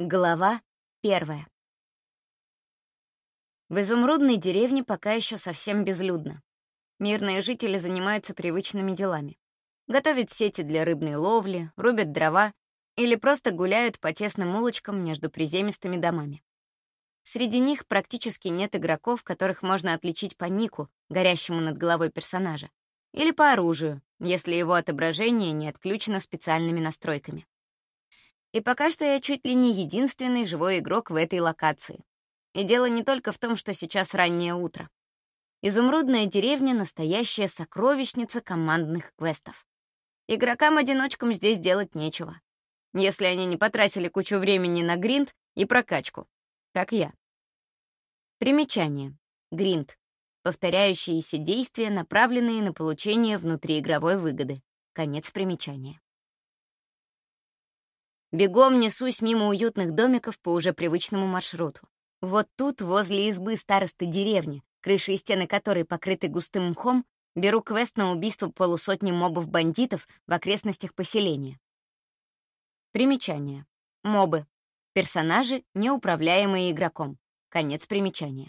Глава 1. В изумрудной деревне пока еще совсем безлюдно. Мирные жители занимаются привычными делами. Готовят сети для рыбной ловли, рубят дрова или просто гуляют по тесным улочкам между приземистыми домами. Среди них практически нет игроков, которых можно отличить по нику, горящему над головой персонажа, или по оружию, если его отображение не отключено специальными настройками. И пока что я чуть ли не единственный живой игрок в этой локации. И дело не только в том, что сейчас раннее утро. Изумрудная деревня — настоящая сокровищница командных квестов. Игрокам-одиночкам здесь делать нечего, если они не потратили кучу времени на гринд и прокачку, как я. Примечание. Гринд. Повторяющиеся действия, направленные на получение внутриигровой выгоды. Конец примечания. Бегом несусь мимо уютных домиков по уже привычному маршруту. Вот тут, возле избы старосты деревни, крыши и стены которой покрыты густым мхом, беру квест на убийство полусотни мобов-бандитов в окрестностях поселения. Примечание. Мобы. Персонажи, неуправляемые игроком. Конец примечания.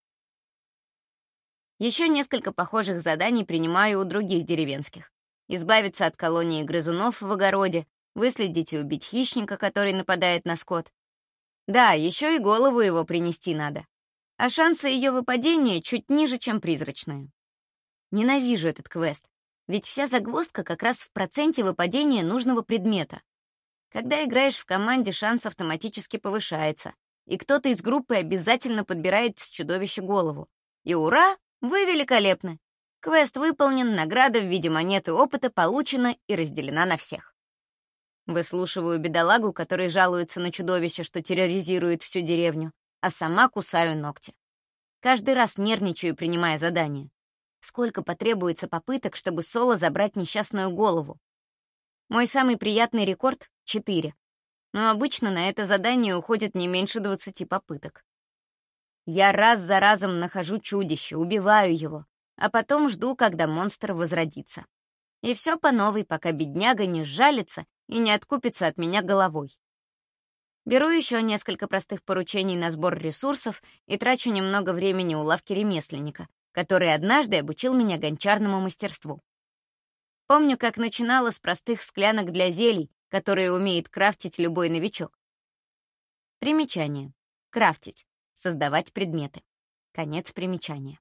Еще несколько похожих заданий принимаю у других деревенских. Избавиться от колонии грызунов в огороде, выследить и убить хищника, который нападает на скот. Да, еще и голову его принести надо. А шансы ее выпадения чуть ниже, чем призрачные. Ненавижу этот квест, ведь вся загвоздка как раз в проценте выпадения нужного предмета. Когда играешь в команде, шанс автоматически повышается, и кто-то из группы обязательно подбирает с чудовища голову. И ура, вы великолепны! Квест выполнен, награда в виде монеты опыта получена и разделена на всех. Выслушиваю бедолагу, который жалуется на чудовище, что терроризирует всю деревню, а сама кусаю ногти. Каждый раз нервничаю, принимая задание. Сколько потребуется попыток, чтобы соло забрать несчастную голову? Мой самый приятный рекорд — 4. Но обычно на это задание уходит не меньше 20 попыток. Я раз за разом нахожу чудище, убиваю его, а потом жду, когда монстр возродится. И все по новой, пока бедняга не сжалится и не откупится от меня головой. Беру еще несколько простых поручений на сбор ресурсов и трачу немного времени у лавки ремесленника, который однажды обучил меня гончарному мастерству. Помню, как начинала с простых склянок для зелий, которые умеет крафтить любой новичок. Примечание. Крафтить. Создавать предметы. Конец примечания.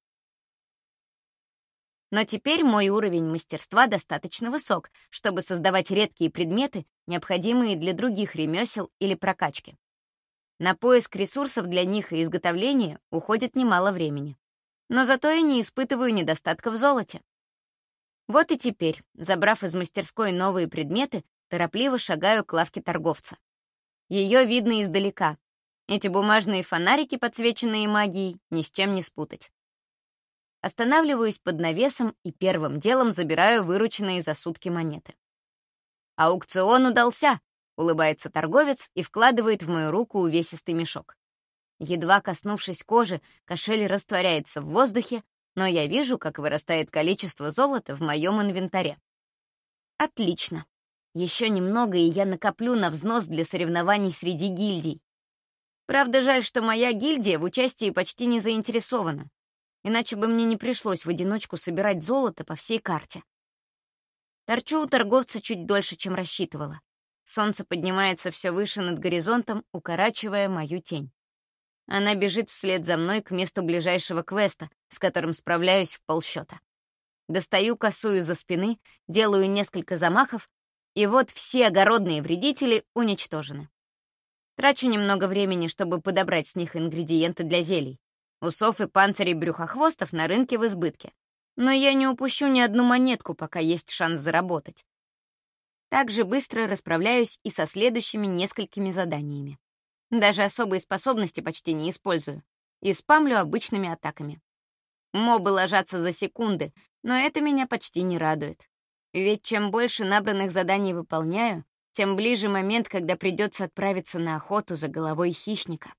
Но теперь мой уровень мастерства достаточно высок, чтобы создавать редкие предметы, необходимые для других ремесел или прокачки. На поиск ресурсов для них и изготовления уходит немало времени. Но зато я не испытываю недостатка в золоте. Вот и теперь, забрав из мастерской новые предметы, торопливо шагаю к лавке торговца. Ее видно издалека. Эти бумажные фонарики, подсвеченные магией, ни с чем не спутать. Останавливаюсь под навесом и первым делом забираю вырученные за сутки монеты. «Аукцион удался!» — улыбается торговец и вкладывает в мою руку увесистый мешок. Едва коснувшись кожи, кошель растворяется в воздухе, но я вижу, как вырастает количество золота в моем инвентаре. Отлично. Еще немного, и я накоплю на взнос для соревнований среди гильдий. Правда, жаль, что моя гильдия в участии почти не заинтересована. Иначе бы мне не пришлось в одиночку собирать золото по всей карте. Торчу у торговца чуть дольше, чем рассчитывала. Солнце поднимается все выше над горизонтом, укорачивая мою тень. Она бежит вслед за мной к месту ближайшего квеста, с которым справляюсь в полсчета. Достаю косу из-за спины, делаю несколько замахов, и вот все огородные вредители уничтожены. Трачу немного времени, чтобы подобрать с них ингредиенты для зелий. Усов и панцирей брюхохвостов на рынке в избытке. Но я не упущу ни одну монетку, пока есть шанс заработать. Так же быстро расправляюсь и со следующими несколькими заданиями. Даже особые способности почти не использую. И спамлю обычными атаками. Мобы ложатся за секунды, но это меня почти не радует. Ведь чем больше набранных заданий выполняю, тем ближе момент, когда придется отправиться на охоту за головой хищника.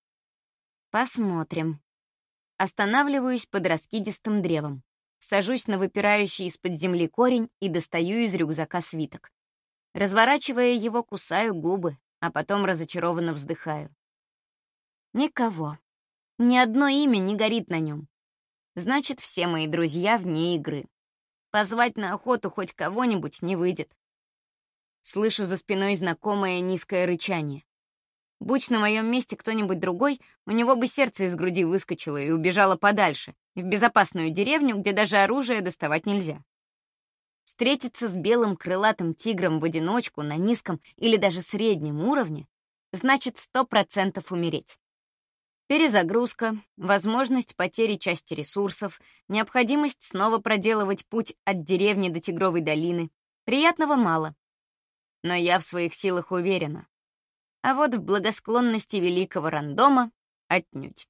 Посмотрим. Останавливаюсь под раскидистым древом. Сажусь на выпирающий из-под земли корень и достаю из рюкзака свиток. Разворачивая его, кусаю губы, а потом разочарованно вздыхаю. Никого. Ни одно имя не горит на нем. Значит, все мои друзья вне игры. Позвать на охоту хоть кого-нибудь не выйдет. Слышу за спиной знакомое низкое рычание. Будь на моем месте кто-нибудь другой, у него бы сердце из груди выскочило и убежало подальше, в безопасную деревню, где даже оружие доставать нельзя. Встретиться с белым крылатым тигром в одиночку на низком или даже среднем уровне значит 100% умереть. Перезагрузка, возможность потери части ресурсов, необходимость снова проделывать путь от деревни до Тигровой долины. Приятного мало. Но я в своих силах уверена. А вот в благосклонности великого рандома отнюдь.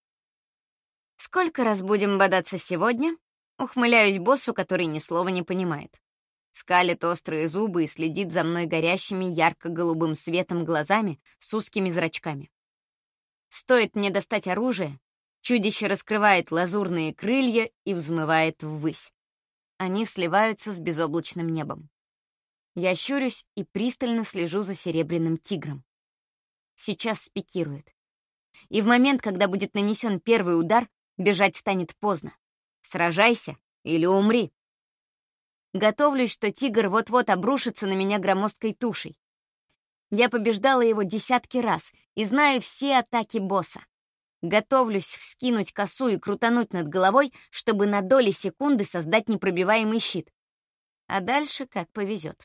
«Сколько раз будем бодаться сегодня?» Ухмыляюсь боссу, который ни слова не понимает. Скалит острые зубы и следит за мной горящими ярко-голубым светом глазами с узкими зрачками. Стоит мне достать оружие, чудище раскрывает лазурные крылья и взмывает ввысь. Они сливаются с безоблачным небом. Я щурюсь и пристально слежу за серебряным тигром. Сейчас спикирует. И в момент, когда будет нанесен первый удар, бежать станет поздно. Сражайся или умри. Готовлюсь, что тигр вот-вот обрушится на меня громоздкой тушей. Я побеждала его десятки раз и знаю все атаки босса. Готовлюсь вскинуть косу и крутануть над головой, чтобы на доли секунды создать непробиваемый щит. А дальше как повезет.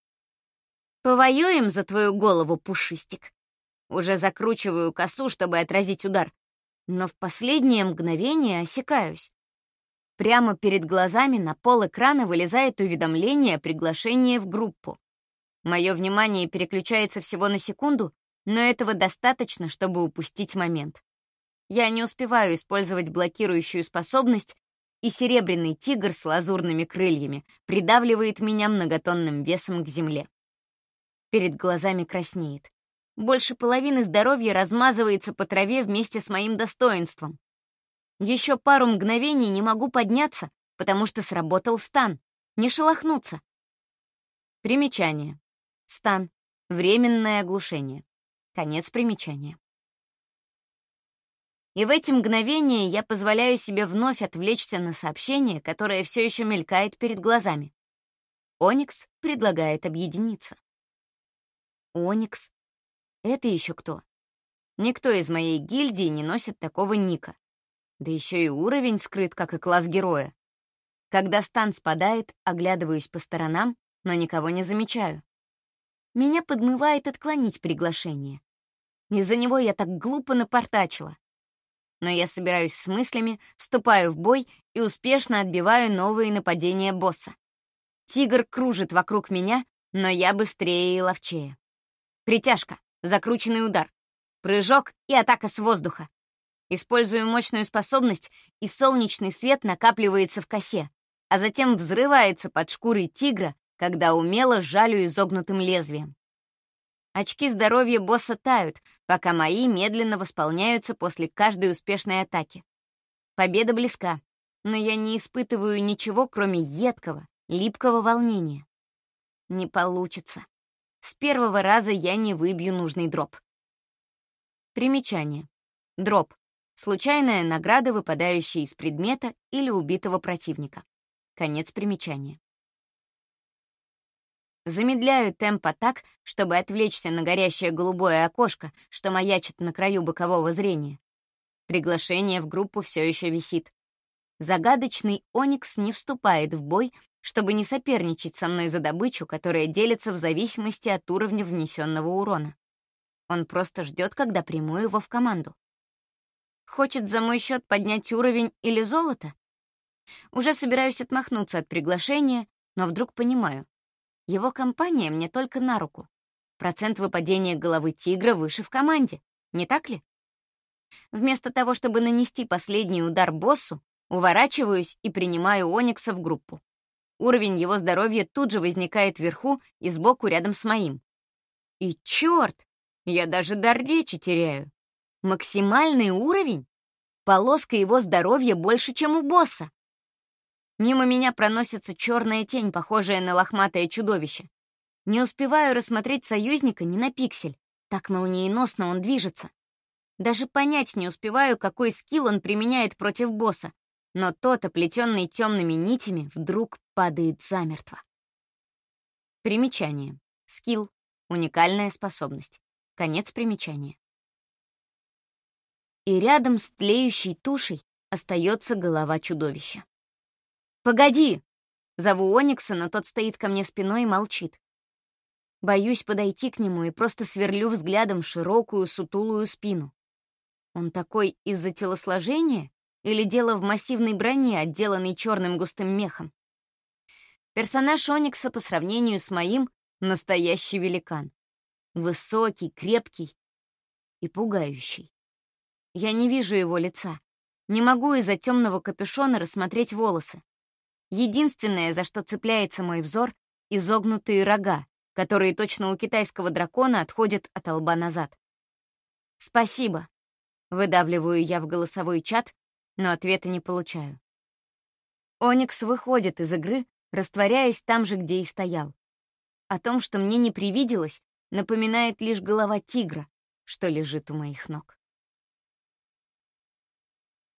«Повоюем за твою голову, пушистик». Уже закручиваю косу, чтобы отразить удар, но в последнее мгновение осекаюсь. Прямо перед глазами на пол экрана вылезает уведомление о приглашении в группу. Мое внимание переключается всего на секунду, но этого достаточно, чтобы упустить момент. Я не успеваю использовать блокирующую способность, и серебряный тигр с лазурными крыльями придавливает меня многотонным весом к земле. Перед глазами краснеет. Больше половины здоровья размазывается по траве вместе с моим достоинством. Еще пару мгновений не могу подняться, потому что сработал стан. Не шелохнуться. Примечание. Стан. Временное оглушение. Конец примечания. И в эти мгновения я позволяю себе вновь отвлечься на сообщение, которое все еще мелькает перед глазами. Оникс предлагает объединиться. Оникс? Это еще кто? Никто из моей гильдии не носит такого ника. Да еще и уровень скрыт, как и класс героя. Когда стан спадает, оглядываюсь по сторонам, но никого не замечаю. Меня подмывает отклонить приглашение. Из-за него я так глупо напортачила. Но я собираюсь с мыслями, вступаю в бой и успешно отбиваю новые нападения босса. Тигр кружит вокруг меня, но я быстрее и ловчее. Притяжка, закрученный удар, прыжок и атака с воздуха. Использую мощную способность, и солнечный свет накапливается в косе, а затем взрывается под шкурой тигра, когда умело жалю изогнутым лезвием. Очки здоровья босса тают, пока мои медленно восполняются после каждой успешной атаки. Победа близка, но я не испытываю ничего, кроме едкого, липкого волнения. Не получится. С первого раза я не выбью нужный дроп. Примечание. Дроп. Случайная награда, выпадающая из предмета или убитого противника. Конец примечания. Замедляю темп атак, чтобы отвлечься на горящее голубое окошко, что маячит на краю бокового зрения. Приглашение в группу все еще висит. Загадочный Оникс не вступает в бой, чтобы не соперничать со мной за добычу, которая делится в зависимости от уровня внесенного урона. Он просто ждет, когда приму его в команду. Хочет за мой счет поднять уровень или золото? Уже собираюсь отмахнуться от приглашения, но вдруг понимаю. Его компания мне только на руку. Процент выпадения головы тигра выше в команде, не так ли? Вместо того, чтобы нанести последний удар боссу, уворачиваюсь и принимаю Оникса в группу. Уровень его здоровья тут же возникает вверху и сбоку рядом с моим. И черт, я даже дар речи теряю. Максимальный уровень? Полоска его здоровья больше, чем у босса. Мимо меня проносится черная тень, похожая на лохматое чудовище. Не успеваю рассмотреть союзника ни на пиксель, Так молниеносно он движется. Даже понять не успеваю, какой скилл он применяет против босса, но тот, оплетенный темными нитями, вдруг падает замертво. Примечание. Скилл. Уникальная способность. Конец примечания. И рядом с тлеющей тушей остается голова чудовища. «Погоди!» — зову Оникса, но тот стоит ко мне спиной и молчит. Боюсь подойти к нему и просто сверлю взглядом широкую сутулую спину. Он такой из-за телосложения или дело в массивной броне, отделанной черным густым мехом? Персонаж Оникса по сравнению с моим — настоящий великан. Высокий, крепкий и пугающий. Я не вижу его лица. Не могу из-за темного капюшона рассмотреть волосы. Единственное, за что цепляется мой взор — изогнутые рога, которые точно у китайского дракона отходят от лба назад. «Спасибо», — выдавливаю я в голосовой чат, но ответа не получаю. Оникс выходит из игры, растворяясь там же, где и стоял. О том, что мне не привиделось, напоминает лишь голова тигра, что лежит у моих ног.